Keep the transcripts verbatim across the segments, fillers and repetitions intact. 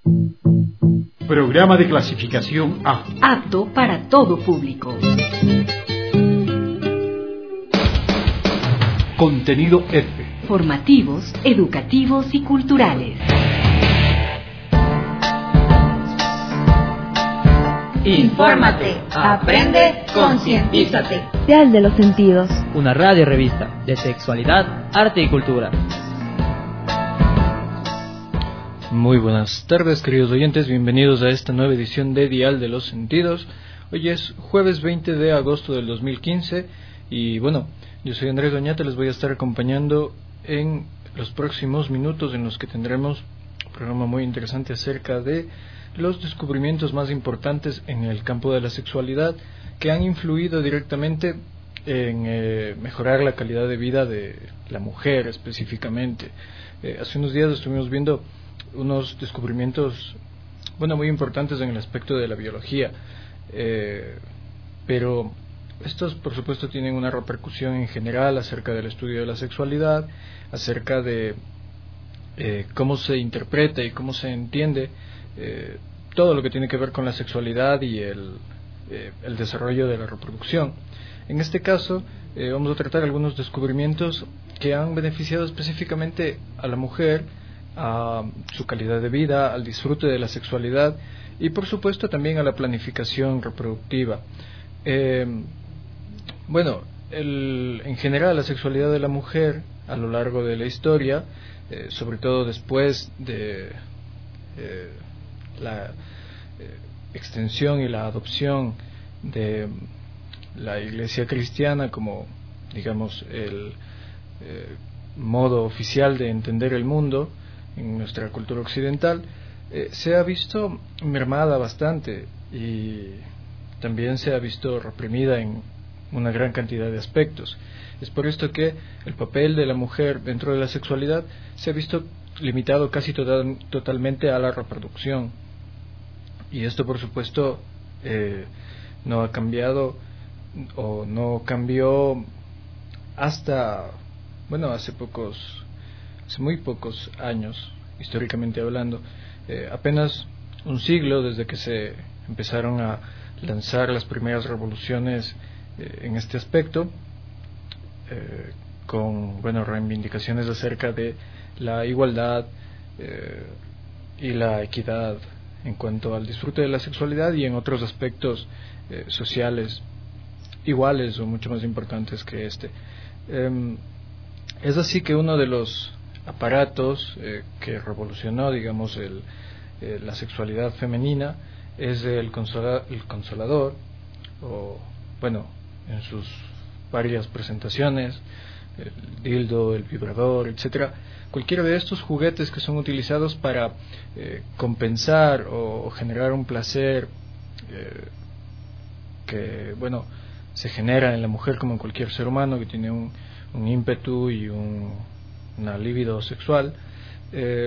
Programa de clasificación A. Apto para todo público. Contenido F. Formativos, educativos y culturales. Infórmate, aprende, concientízate. Dial de los Sentidos. Una radio revista de sexualidad, arte y cultura. Muy buenas tardes, queridos oyentes, bienvenidos a esta nueva edición de Dial de los Sentidos. Hoy es jueves veinte de agosto del dos mil quince y bueno, yo soy Andrés Doñate, les voy a estar acompañando en los próximos minutos en los que tendremos un programa muy interesante acerca de los descubrimientos más importantes en el campo de la sexualidad que han influido directamente en eh, mejorar la calidad de vida de la mujer específicamente. Eh, hace unos días estuvimos viendo unos descubrimientos, bueno, muy importantes en el aspecto de la biología, eh, pero estos por supuesto tienen una repercusión en general acerca del estudio de la sexualidad, acerca de eh, cómo se interpreta y cómo se entiende Eh, todo lo que tiene que ver con la sexualidad y el, eh, el desarrollo de la reproducción. En este caso eh, vamos a tratar algunos descubrimientos que han beneficiado específicamente a la mujer, a su calidad de vida, al disfrute de la sexualidad y por supuesto también a la planificación reproductiva. Eh, bueno, el, en general la sexualidad de la mujer a lo largo de la historia, eh, sobre todo después de eh, la eh, extensión y la adopción de la Iglesia cristiana como, digamos, el eh, modo oficial de entender el mundo en nuestra cultura occidental, eh, se ha visto mermada bastante y también se ha visto reprimida en una gran cantidad de aspectos. Es por esto que el papel de la mujer dentro de la sexualidad se ha visto limitado casi total, totalmente a la reproducción. Y esto, por supuesto, eh, no ha cambiado o no cambió hasta, bueno, hace pocos, hace muy pocos años, históricamente hablando, eh, apenas un siglo desde que se empezaron a lanzar las primeras revoluciones eh, en este aspecto, eh, con, bueno, reivindicaciones acerca de la igualdad eh, y la equidad en cuanto al disfrute de la sexualidad y en otros aspectos eh, sociales iguales o mucho más importantes que este. Eh, es así que uno de los aparatos eh, que revolucionó, digamos, el, eh, la sexualidad femenina es el, consola, el consolador, o bueno, en sus varias presentaciones, el dildo, el vibrador, etcétera. Cualquiera de estos juguetes que son utilizados para eh, compensar o, o generar un placer eh, que, bueno, se genera en la mujer como en cualquier ser humano que tiene un, un ímpetu y un, una libido sexual, eh,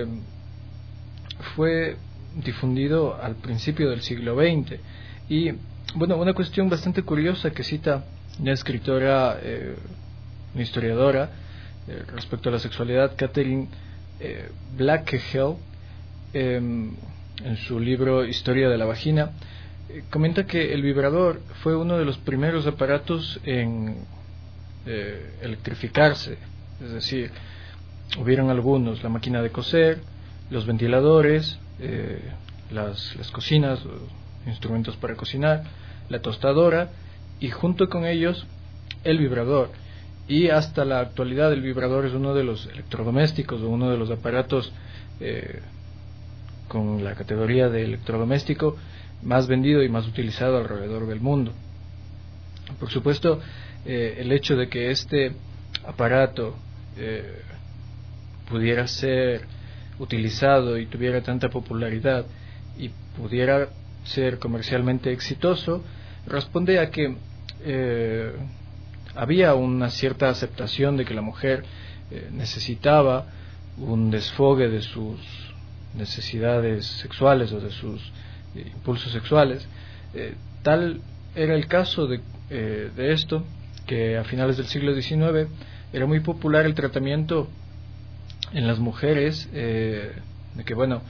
fue difundido al principio del siglo veinte. Y, bueno, una cuestión bastante curiosa que cita una escritora, eh, una historiadora, Eh, respecto a la sexualidad, Catherine eh, Blackwell, eh, en su libro Historia de la Vagina, eh, comenta que el vibrador fue uno de los primeros aparatos en eh, electrificarse, es decir, hubieron algunos, la máquina de coser, los ventiladores, eh, las, las cocinas, instrumentos para cocinar, la tostadora y junto con ellos el vibrador. Y hasta la actualidad el vibrador es uno de los electrodomésticos o uno de los aparatos eh, con la categoría de electrodoméstico más vendido y más utilizado alrededor del mundo. Por supuesto, eh, el hecho de que este aparato eh, pudiera ser utilizado y tuviera tanta popularidad y pudiera ser comercialmente exitoso responde a que eh, había una cierta aceptación de que la mujer eh, necesitaba un desfogue de sus necesidades sexuales o de sus eh, impulsos sexuales. Eh, tal era el caso de, eh, de esto, que a finales del siglo diecinueve era muy popular el tratamiento en las mujeres, eh, de que, bueno,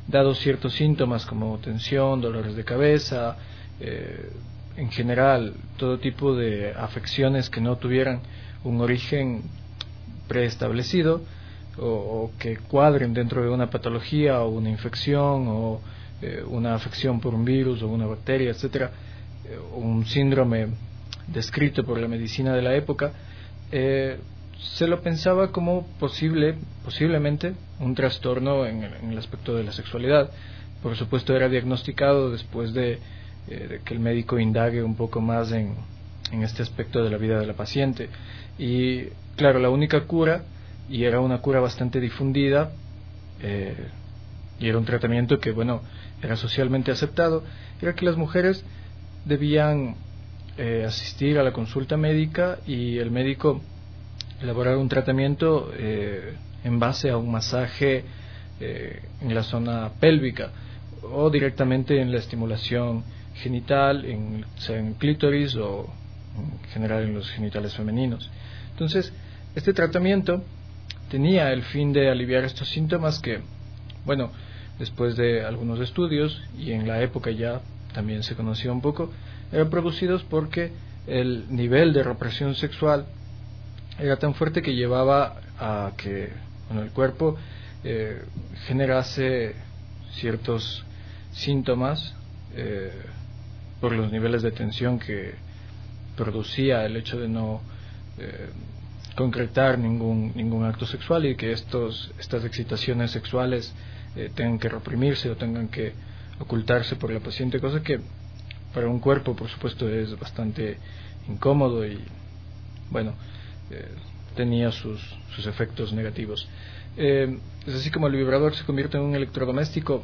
dado ciertos síntomas como tensión, dolores de cabeza, eh, en general todo tipo de afecciones que no tuvieran un origen preestablecido o, o que cuadren dentro de una patología o una infección o eh, una afección por un virus o una bacteria, etcétera, eh, un síndrome descrito por la medicina de la época, eh, se lo pensaba como posible, posiblemente un trastorno en el, en el aspecto de la sexualidad. Por supuesto era diagnosticado después de, eh, de que el médico indague un poco más en, en este aspecto de la vida de la paciente. Y claro, la única cura, y era una cura bastante difundida, eh, y era un tratamiento que, bueno, era socialmente aceptado, era que las mujeres debían eh, asistir a la consulta médica y el médico elaborar un tratamiento eh, en base a un masaje eh, en la zona pélvica o directamente en la estimulación genital, en, sea en el clítoris o en general en los genitales femeninos. Entonces, este tratamiento tenía el fin de aliviar estos síntomas que, bueno, después de algunos estudios, y en la época ya también se conocía un poco, eran producidos porque el nivel de represión sexual era tan fuerte que llevaba a que, bueno, el cuerpo eh, generase ciertos síntomas eh, por los niveles de tensión que producía el hecho de no eh, concretar ningún ningún acto sexual y que estos estas excitaciones sexuales eh, tengan que reprimirse o tengan que ocultarse por la paciente, cosa que para un cuerpo por supuesto es bastante incómodo y bueno, eh, tenía sus, sus efectos negativos. Eh, es así como el vibrador se convierte en un electrodoméstico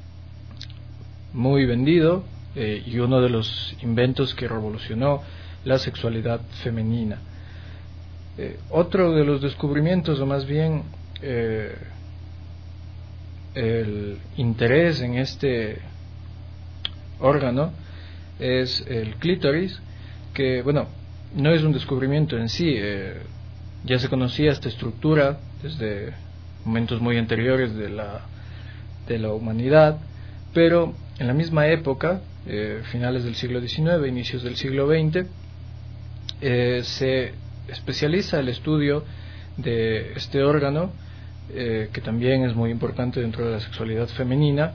muy vendido eh, y uno de los inventos que revolucionó la sexualidad femenina. Eh, otro de los descubrimientos, o más bien eh, el interés en este órgano, es el clítoris, que bueno, no es un descubrimiento en sí, eh, ya se conocía esta estructura desde momentos muy anteriores de la, de la humanidad, pero en la misma época, eh, finales del siglo diecinueve, inicios del siglo veinte, eh, se especializa el estudio de este órgano, eh, que también es muy importante dentro de la sexualidad femenina,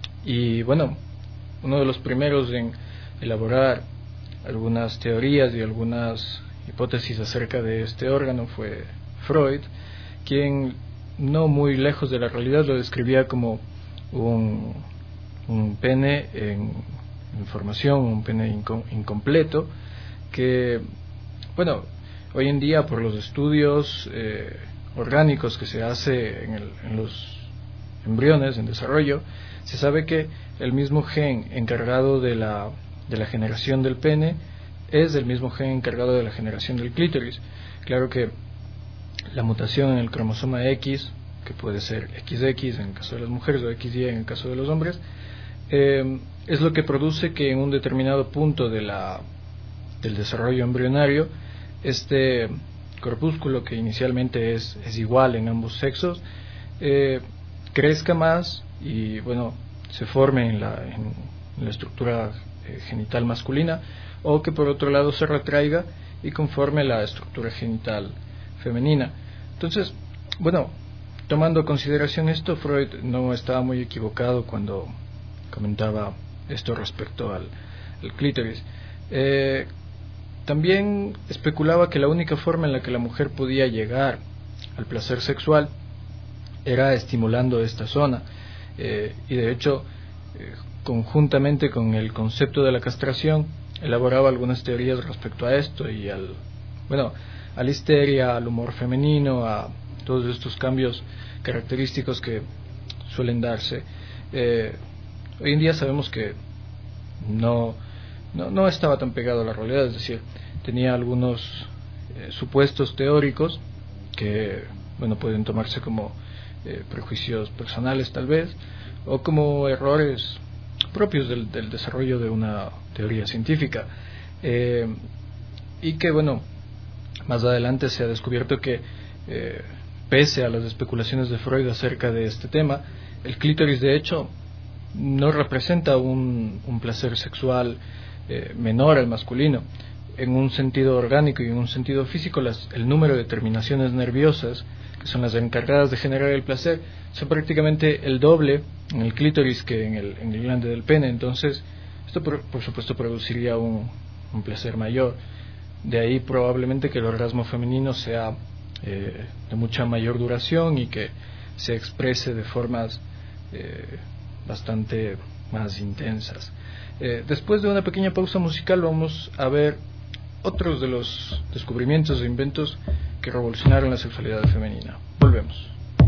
y bueno, uno de los primeros en elaborar algunas teorías y algunas hipótesis acerca de este órgano fue Freud, quien no muy lejos de la realidad lo describía como un, un pene en, en formación, un pene inco, incompleto, que bueno, hoy en día por los estudios eh, orgánicos que se hace en, el, en los embriones en desarrollo, se sabe que el mismo gen encargado de la, de la generación del pene es el mismo gen encargado de la generación del clítoris. Claro que la mutación en el cromosoma X, que puede ser equis equis en el caso de las mujeres o equis y en el caso de los hombres, eh, es lo que produce que en un determinado punto de la, del desarrollo embrionario, este corpúsculo, que inicialmente es, es igual en ambos sexos, eh, crezca más y bueno, se forme en la, en, en la estructura eh, genital masculina, o que por otro lado se retraiga y conforme la estructura genital femenina. Entonces, bueno, tomando en consideración esto, Freud no estaba muy equivocado cuando comentaba esto respecto al, al clítoris. Eh, también especulaba que la única forma en la que la mujer podía llegar al placer sexual era estimulando esta zona, eh, y de hecho, eh, conjuntamente con el concepto de la castración, elaboraba algunas teorías respecto a esto y al, bueno, a la histeria, al humor femenino, a todos estos cambios característicos que suelen darse. Eh, hoy en día sabemos que no, no, no estaba tan pegado a la realidad, es decir, tenía algunos eh, supuestos teóricos que, bueno, pueden tomarse como eh, prejuicios personales tal vez, o como errores propios del, del desarrollo de una teoría científica, eh, y que bueno, más adelante se ha descubierto que eh, pese a las especulaciones de Freud acerca de este tema, el clítoris, de hecho, no representa un, un placer sexual eh, menor al masculino. En un sentido orgánico y en un sentido físico, las, el número de terminaciones nerviosas, que son las encargadas de generar el placer, son prácticamente el doble en el clítoris que en el, en el glande del pene. Entonces, esto por, por supuesto produciría un, un placer mayor. De ahí probablemente que el orgasmo femenino sea eh, de mucha mayor duración y que se exprese de formas eh, bastante más intensas. Eh, después de una pequeña pausa musical vamos a ver otros de los descubrimientos e inventos que revolucionaron la sexualidad femenina. Volvemos.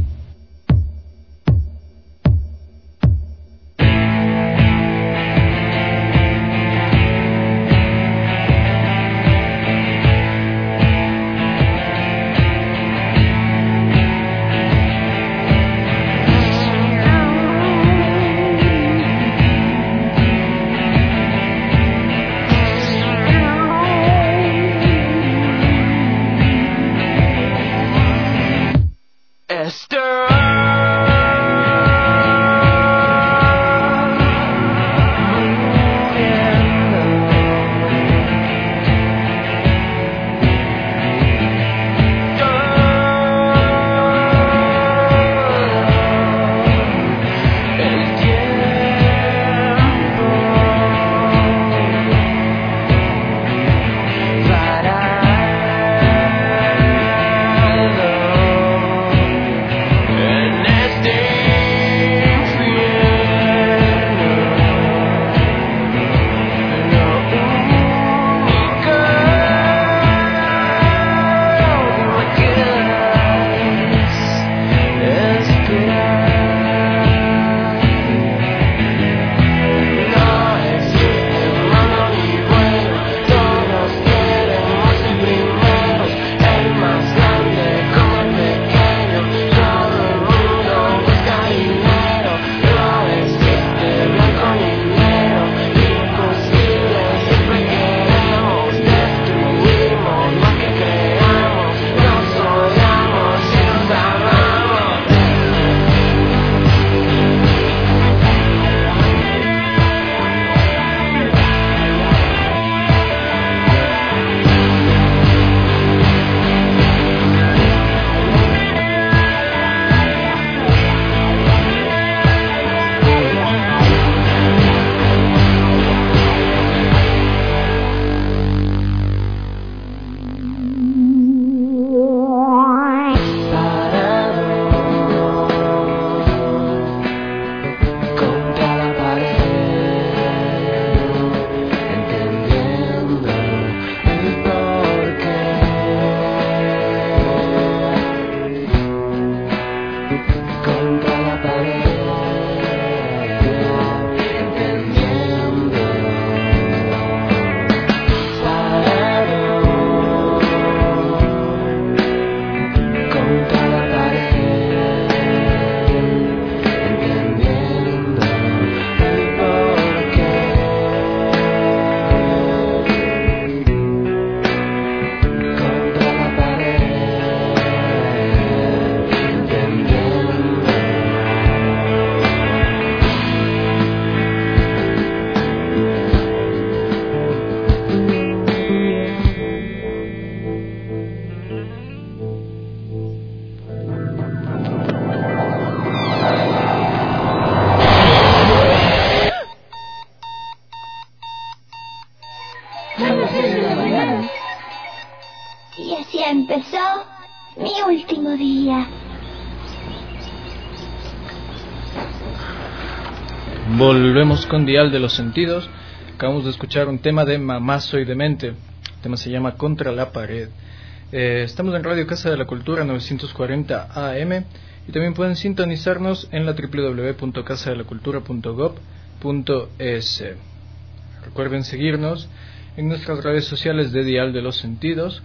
Volvemos con Dial de los Sentidos. Acabamos de escuchar un tema de Mamá Soy Demente. El tema se llama Contra la Pared. Eh, estamos en Radio Casa de la Cultura novecientos cuarenta A M y también pueden sintonizarnos en la doble u doble u doble u punto casa de la cultura punto gob punto es. Recuerden seguirnos en nuestras redes sociales de Dial de los Sentidos,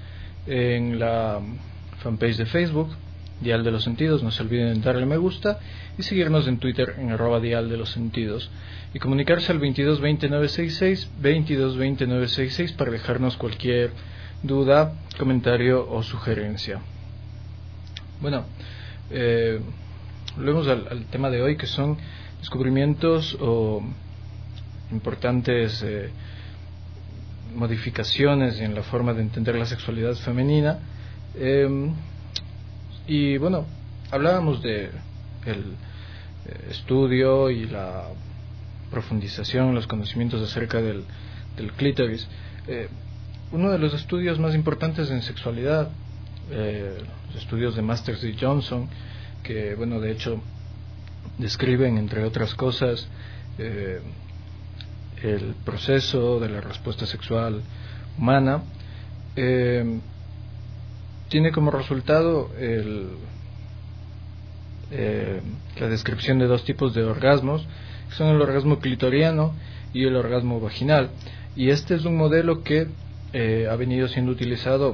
en la fanpage de Facebook Dial de los Sentidos, no se olviden de darle me gusta y seguirnos en Twitter en arroba Dial de los Sentidos y comunicarse al veintidós veinte nueve sesenta y seis, veintidós veinte nueve sesenta y seis para dejarnos cualquier duda, comentario o sugerencia. Bueno, eh, volvemos al, al tema de hoy, que son descubrimientos o importantes eh, modificaciones en la forma de entender la sexualidad femenina. Eh, y bueno, hablábamos de el eh, estudio y la profundización, los conocimientos acerca del, del clítoris. Eh, uno de los estudios más importantes en sexualidad, eh, los estudios de Masters y Johnson, que bueno, de hecho describen, entre otras cosas, eh, el proceso de la respuesta sexual humana, eh, tiene como resultado el, eh, la descripción de dos tipos de orgasmos, que son el orgasmo clitoriano y el orgasmo vaginal. Y este es un modelo que eh, ha venido siendo utilizado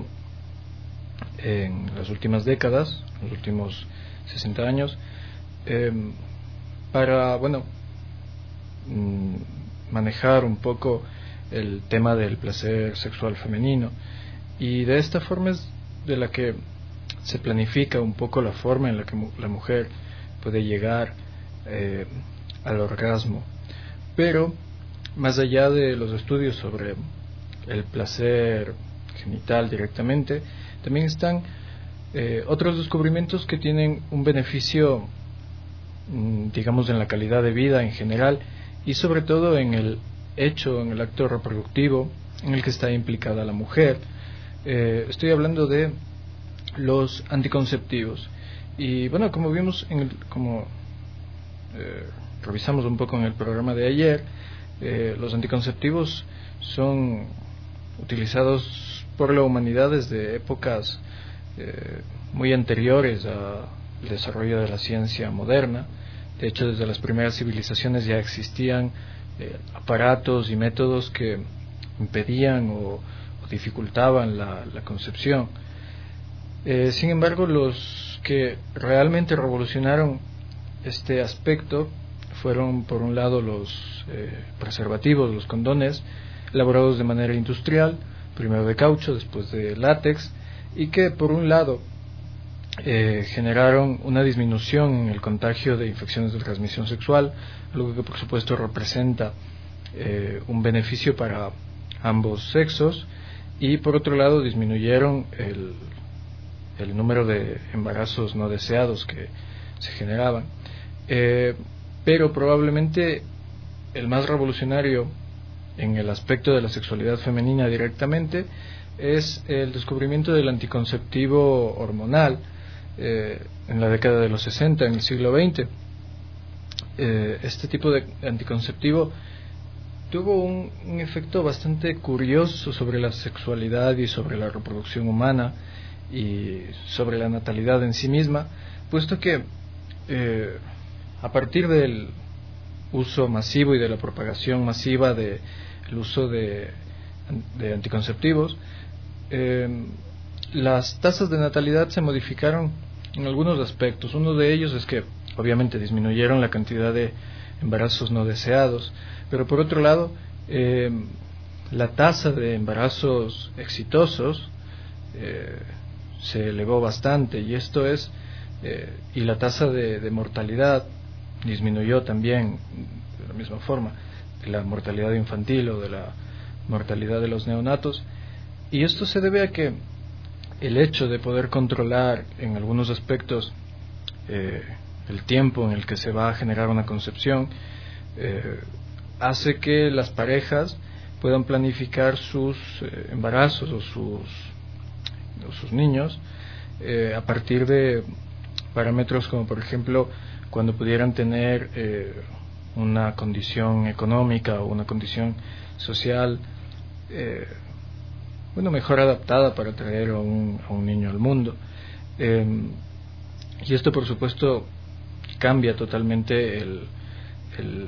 en las últimas décadas, los últimos sesenta años, eh, para, bueno, mm, manejar un poco el tema del placer sexual femenino. Y de esta forma es de la que se planifica un poco la forma en la que mu- la mujer puede llegar eh, al orgasmo. Pero más allá de los estudios sobre el placer genital directamente, también están eh, otros descubrimientos que tienen un beneficio, mm, digamos, en la calidad de vida en general, y sobre todo en el hecho, en el acto reproductivo en el que está implicada la mujer. Eh, estoy hablando de los anticonceptivos. Y bueno, como vimos, en el, como eh, revisamos un poco en el programa de ayer, eh, los anticonceptivos son utilizados por la humanidad desde épocas eh, muy anteriores al desarrollo de la ciencia moderna. De hecho, desde las primeras civilizaciones ya existían eh, aparatos y métodos que impedían o, o dificultaban la, la concepción. Eh, sin embargo, los que realmente revolucionaron este aspecto fueron, por un lado, los eh, preservativos, los condones, elaborados de manera industrial, primero de caucho, después de látex, y que, por un lado, Eh, generaron una disminución en el contagio de infecciones de transmisión sexual, algo que por supuesto representa eh, un beneficio para ambos sexos, y por otro lado disminuyeron el, el número de embarazos no deseados que se generaban. Eh, pero probablemente el más revolucionario en el aspecto de la sexualidad femenina directamente es el descubrimiento del anticonceptivo hormonal. Eh, en la década de los sesenta, en el siglo veinte, eh, este tipo de anticonceptivo tuvo un, un efecto bastante curioso sobre la sexualidad y sobre la reproducción humana y sobre la natalidad en sí misma, puesto que eh, a partir del uso masivo y de la propagación masiva del uso de, de anticonceptivos, eh, las tasas de natalidad se modificaron en algunos aspectos. Uno de ellos es que obviamente disminuyeron la cantidad de embarazos no deseados, pero por otro lado eh, la tasa de embarazos exitosos eh, se elevó bastante, y esto es eh, y la tasa de, de mortalidad disminuyó también de la misma forma, de la mortalidad infantil o de la mortalidad de los neonatos. Y esto se debe a que el hecho de poder controlar en algunos aspectos eh, el tiempo en el que se va a generar una concepción eh, hace que las parejas puedan planificar sus eh, embarazos o sus, o sus niños eh, a partir de parámetros como, por ejemplo, cuando pudieran tener eh, una condición económica o una condición social eh, bueno, mejor adaptada para traer a un, a un niño al mundo. Eh, y esto, por supuesto, cambia totalmente el, el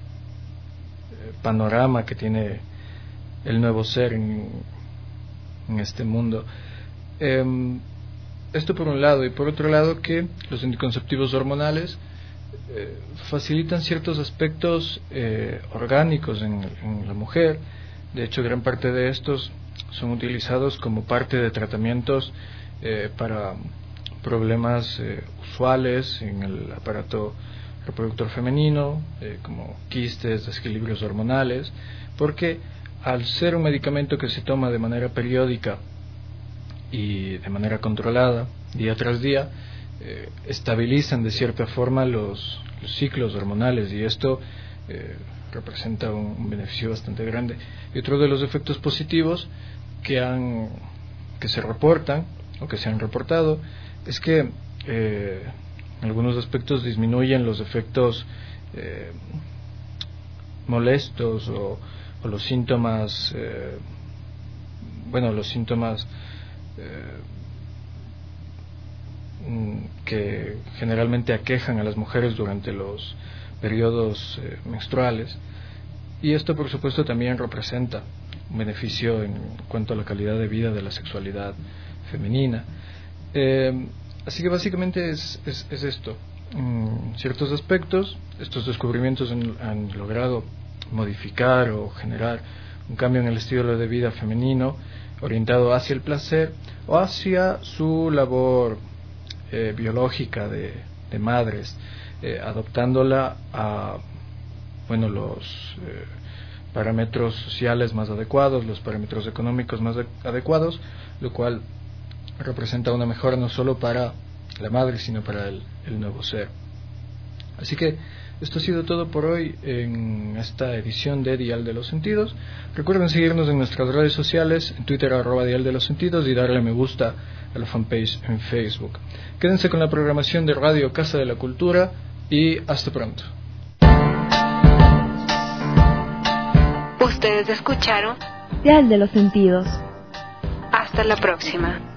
panorama que tiene el nuevo ser en, en este mundo. Eh, esto por un lado, y por otro lado que los anticonceptivos hormonales eh, facilitan ciertos aspectos eh, orgánicos en, en la mujer. De hecho, gran parte de estos son utilizados como parte de tratamientos eh, para problemas eh, usuales en el aparato reproductor femenino, eh, como quistes, desequilibrios hormonales, porque al ser un medicamento que se toma de manera periódica y de manera controlada, día tras día, eh, estabilizan de cierta forma los, los ciclos hormonales, y esto eh, representa un, un beneficio bastante grande. Y otro de los efectos positivos que han que se reportan o que se han reportado es que eh, en algunos aspectos disminuyen los efectos eh, molestos o, o los síntomas eh, bueno los síntomas eh, que generalmente aquejan a las mujeres durante los periodos eh, menstruales, y esto por supuesto también representa un beneficio en cuanto a la calidad de vida de la sexualidad femenina. Eh, así que básicamente es, es, es esto. En ciertos aspectos, estos descubrimientos han, han logrado modificar o generar un cambio en el estilo de vida femenino orientado hacia el placer o hacia su labor eh, biológica de, de madres, eh, adoptándola a bueno los eh, parámetros sociales más adecuados, los parámetros económicos más de, adecuados, lo cual representa una mejora no solo para la madre, sino para el, el nuevo ser. Así que esto ha sido todo por hoy en esta edición de Dial de los Sentidos. Recuerden seguirnos en nuestras redes sociales, en Twitter arroba Dial de los Sentidos, y darle me gusta a la fanpage en Facebook. Quédense con la programación de Radio Casa de la Cultura y hasta pronto. Ustedes escucharon Dial de los Sentidos. Hasta la próxima.